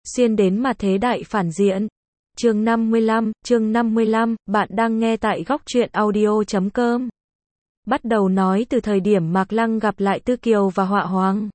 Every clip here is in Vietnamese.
xuyên đến mà thế đại phản diện. Chương 55, bạn đang nghe tại góc truyện audio.com. Bắt đầu nói từ thời điểm Mạc Lăng gặp lại Tư Kiều và Họa Hoàng.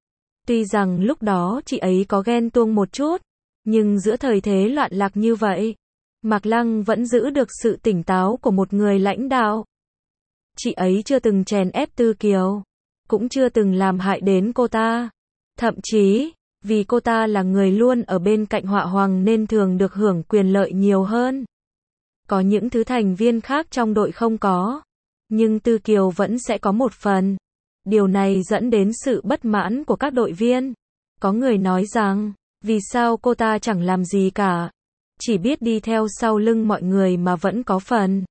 Tuy rằng lúc đó chị ấy có ghen tuông một chút, nhưng giữa thời thế loạn lạc như vậy, Mạc Lăng vẫn giữ được sự tỉnh táo của một người lãnh đạo. Chị ấy chưa từng chèn ép Tư Kiều, cũng chưa từng làm hại đến cô ta. Thậm chí, vì cô ta là người luôn ở bên cạnh Họa Hoàng nên thường được hưởng quyền lợi nhiều hơn. Có những thứ thành viên khác trong đội không có, nhưng Tư Kiều vẫn sẽ có một phần. Điều này dẫn đến sự bất mãn của các đội viên. Có người nói rằng, vì sao cô ta chẳng làm gì cả, chỉ biết đi theo sau lưng mọi người mà vẫn có phần.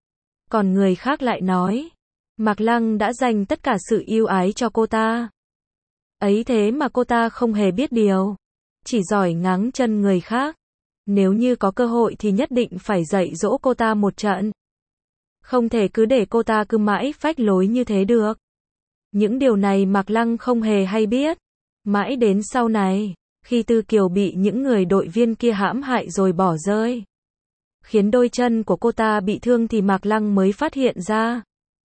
Còn người khác lại nói, Mạc Lăng đã dành tất cả sự yêu ái cho cô ta. Ấy thế mà cô ta không hề biết điều, chỉ giỏi ngáng chân người khác. Nếu như có cơ hội thì nhất định phải dạy dỗ cô ta một trận. Không thể cứ để cô ta cứ mãi phách lối như thế được. Những điều này Mạc Lăng không hề hay biết. Mãi đến sau này, khi Tư Kiều bị những người đội viên kia hãm hại rồi bỏ rơi, khiến đôi chân của cô ta bị thương thì Mạc Lăng mới phát hiện ra.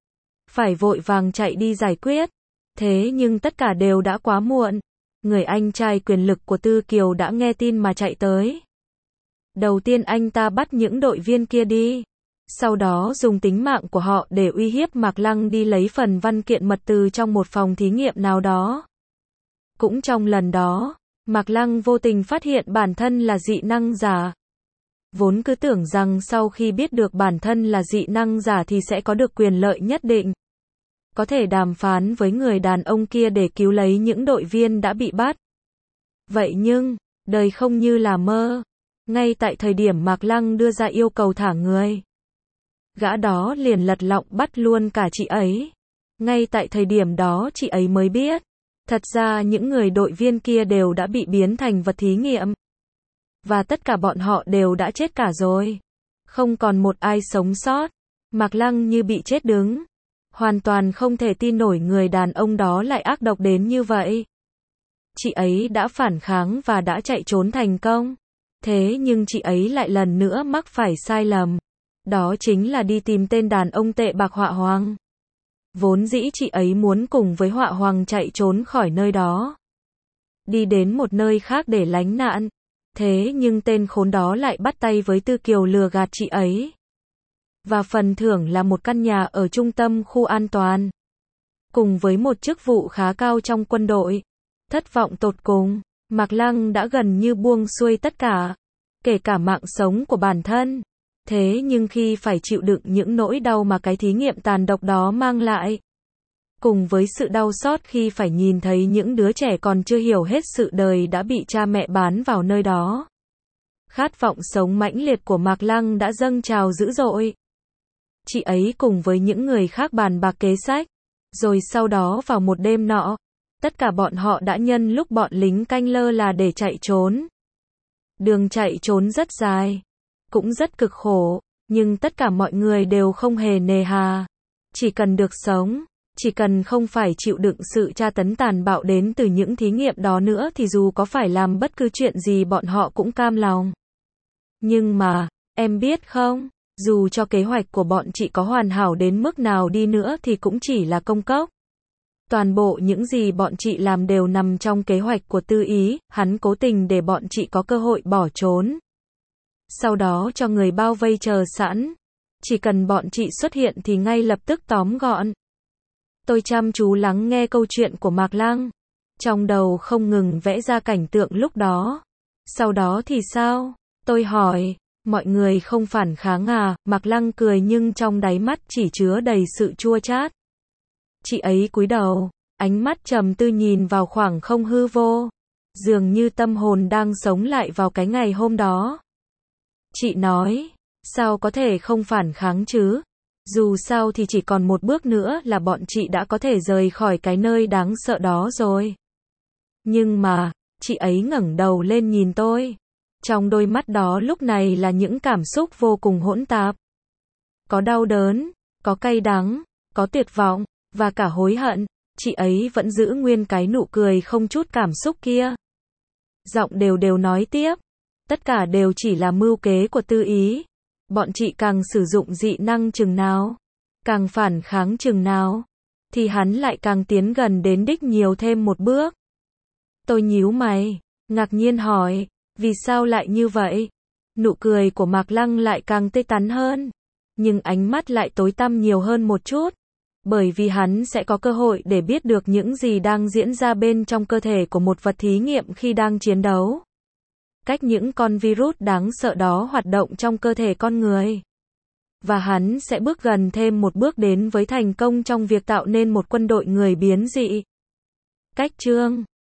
Phải vội vàng chạy đi giải quyết. Thế nhưng tất cả đều đã quá muộn. Người anh trai quyền lực của Tư Kiều đã nghe tin mà chạy tới. Đầu tiên anh ta bắt những đội viên kia đi. Sau đó dùng tính mạng của họ để uy hiếp Mạc Lăng đi lấy phần văn kiện mật từ trong một phòng thí nghiệm nào đó. Cũng trong lần đó, Mạc Lăng vô tình phát hiện bản thân là dị năng giả. Vốn cứ tưởng rằng sau khi biết được bản thân là dị năng giả thì sẽ có được quyền lợi nhất định. Có thể đàm phán với người đàn ông kia để cứu lấy những đội viên đã bị bắt. Vậy nhưng, đời không như là mơ. Ngay tại thời điểm Mạc Lăng đưa ra yêu cầu thả người, gã đó liền lật lọng bắt luôn cả chị ấy. Ngay tại thời điểm đó chị ấy mới biết, thật ra những người đội viên kia đều đã bị biến thành vật thí nghiệm. Và tất cả bọn họ đều đã chết cả rồi. Không còn một ai sống sót. Mạc Lăng như bị chết đứng. Hoàn toàn không thể tin nổi người đàn ông đó lại ác độc đến như vậy. Chị ấy đã phản kháng và đã chạy trốn thành công. Thế nhưng chị ấy lại lần nữa mắc phải sai lầm. Đó chính là đi tìm tên đàn ông tệ bạc Họa Hoàng. Vốn dĩ chị ấy muốn cùng với Họa Hoàng chạy trốn khỏi nơi đó, đi đến một nơi khác để lánh nạn. Thế nhưng tên khốn đó lại bắt tay với Tư Kiều lừa gạt chị ấy. Và phần thưởng là một căn nhà ở trung tâm khu an toàn, cùng với một chức vụ khá cao trong quân đội. Thất vọng tột cùng, Mạc Lăng đã gần như buông xuôi tất cả, kể cả mạng sống của bản thân. Thế nhưng khi phải chịu đựng những nỗi đau mà cái thí nghiệm tàn độc đó mang lại, cùng với sự đau xót khi phải nhìn thấy những đứa trẻ còn chưa hiểu hết sự đời đã bị cha mẹ bán vào nơi đó, khát vọng sống mãnh liệt của Mạc Lăng đã dâng trào dữ dội. Chị ấy cùng với những người khác bàn bạc kế sách, rồi sau đó vào một đêm nọ, tất cả bọn họ đã nhân lúc bọn lính canh lơ là để chạy trốn. Đường chạy trốn rất dài, cũng rất cực khổ, nhưng tất cả mọi người đều không hề nề hà. Chỉ cần được sống, chỉ cần không phải chịu đựng sự tra tấn tàn bạo đến từ những thí nghiệm đó nữa thì dù có phải làm bất cứ chuyện gì bọn họ cũng cam lòng. Nhưng mà, em biết không, dù cho kế hoạch của bọn chị có hoàn hảo đến mức nào đi nữa thì cũng chỉ là công cốc. Toàn bộ những gì bọn chị làm đều nằm trong kế hoạch của Tư Ý, hắn cố tình để bọn chị có cơ hội bỏ trốn. Sau đó cho người bao vây chờ sẵn. Chỉ cần bọn chị xuất hiện thì ngay lập tức tóm gọn. Tôi chăm chú lắng nghe câu chuyện của Mạc Lăng. Trong đầu không ngừng vẽ ra cảnh tượng lúc đó. Sau đó thì sao? Tôi hỏi, mọi người không phản kháng à? Mạc Lăng cười nhưng trong đáy mắt chỉ chứa đầy sự chua chát. Chị ấy cúi đầu, ánh mắt trầm tư nhìn vào khoảng không hư vô. Dường như tâm hồn đang sống lại vào cái ngày hôm đó. Chị nói, sao có thể không phản kháng chứ? Dù sao thì chỉ còn một bước nữa là bọn chị đã có thể rời khỏi cái nơi đáng sợ đó rồi. Nhưng mà, chị ấy ngẩng đầu lên nhìn tôi. Trong đôi mắt đó lúc này là những cảm xúc vô cùng hỗn tạp. Có đau đớn, có cay đắng, có tuyệt vọng, và cả hối hận. Chị ấy vẫn giữ nguyên cái nụ cười không chút cảm xúc kia. Giọng đều đều nói tiếp. Tất cả đều chỉ là mưu kế của Tư Ý. Bọn chị càng sử dụng dị năng chừng nào, càng phản kháng chừng nào, thì hắn lại càng tiến gần đến đích nhiều thêm một bước. Tôi nhíu mày, ngạc nhiên hỏi, vì sao lại như vậy? Nụ cười của Mạc Lăng lại càng tươi tắn hơn, nhưng ánh mắt lại tối tăm nhiều hơn một chút, bởi vì hắn sẽ có cơ hội để biết được những gì đang diễn ra bên trong cơ thể của một vật thí nghiệm khi đang chiến đấu. Cách những con virus đáng sợ đó hoạt động trong cơ thể con người. Và hắn sẽ bước gần thêm một bước đến với thành công trong việc tạo nên một quân đội người biến dị. Cách chương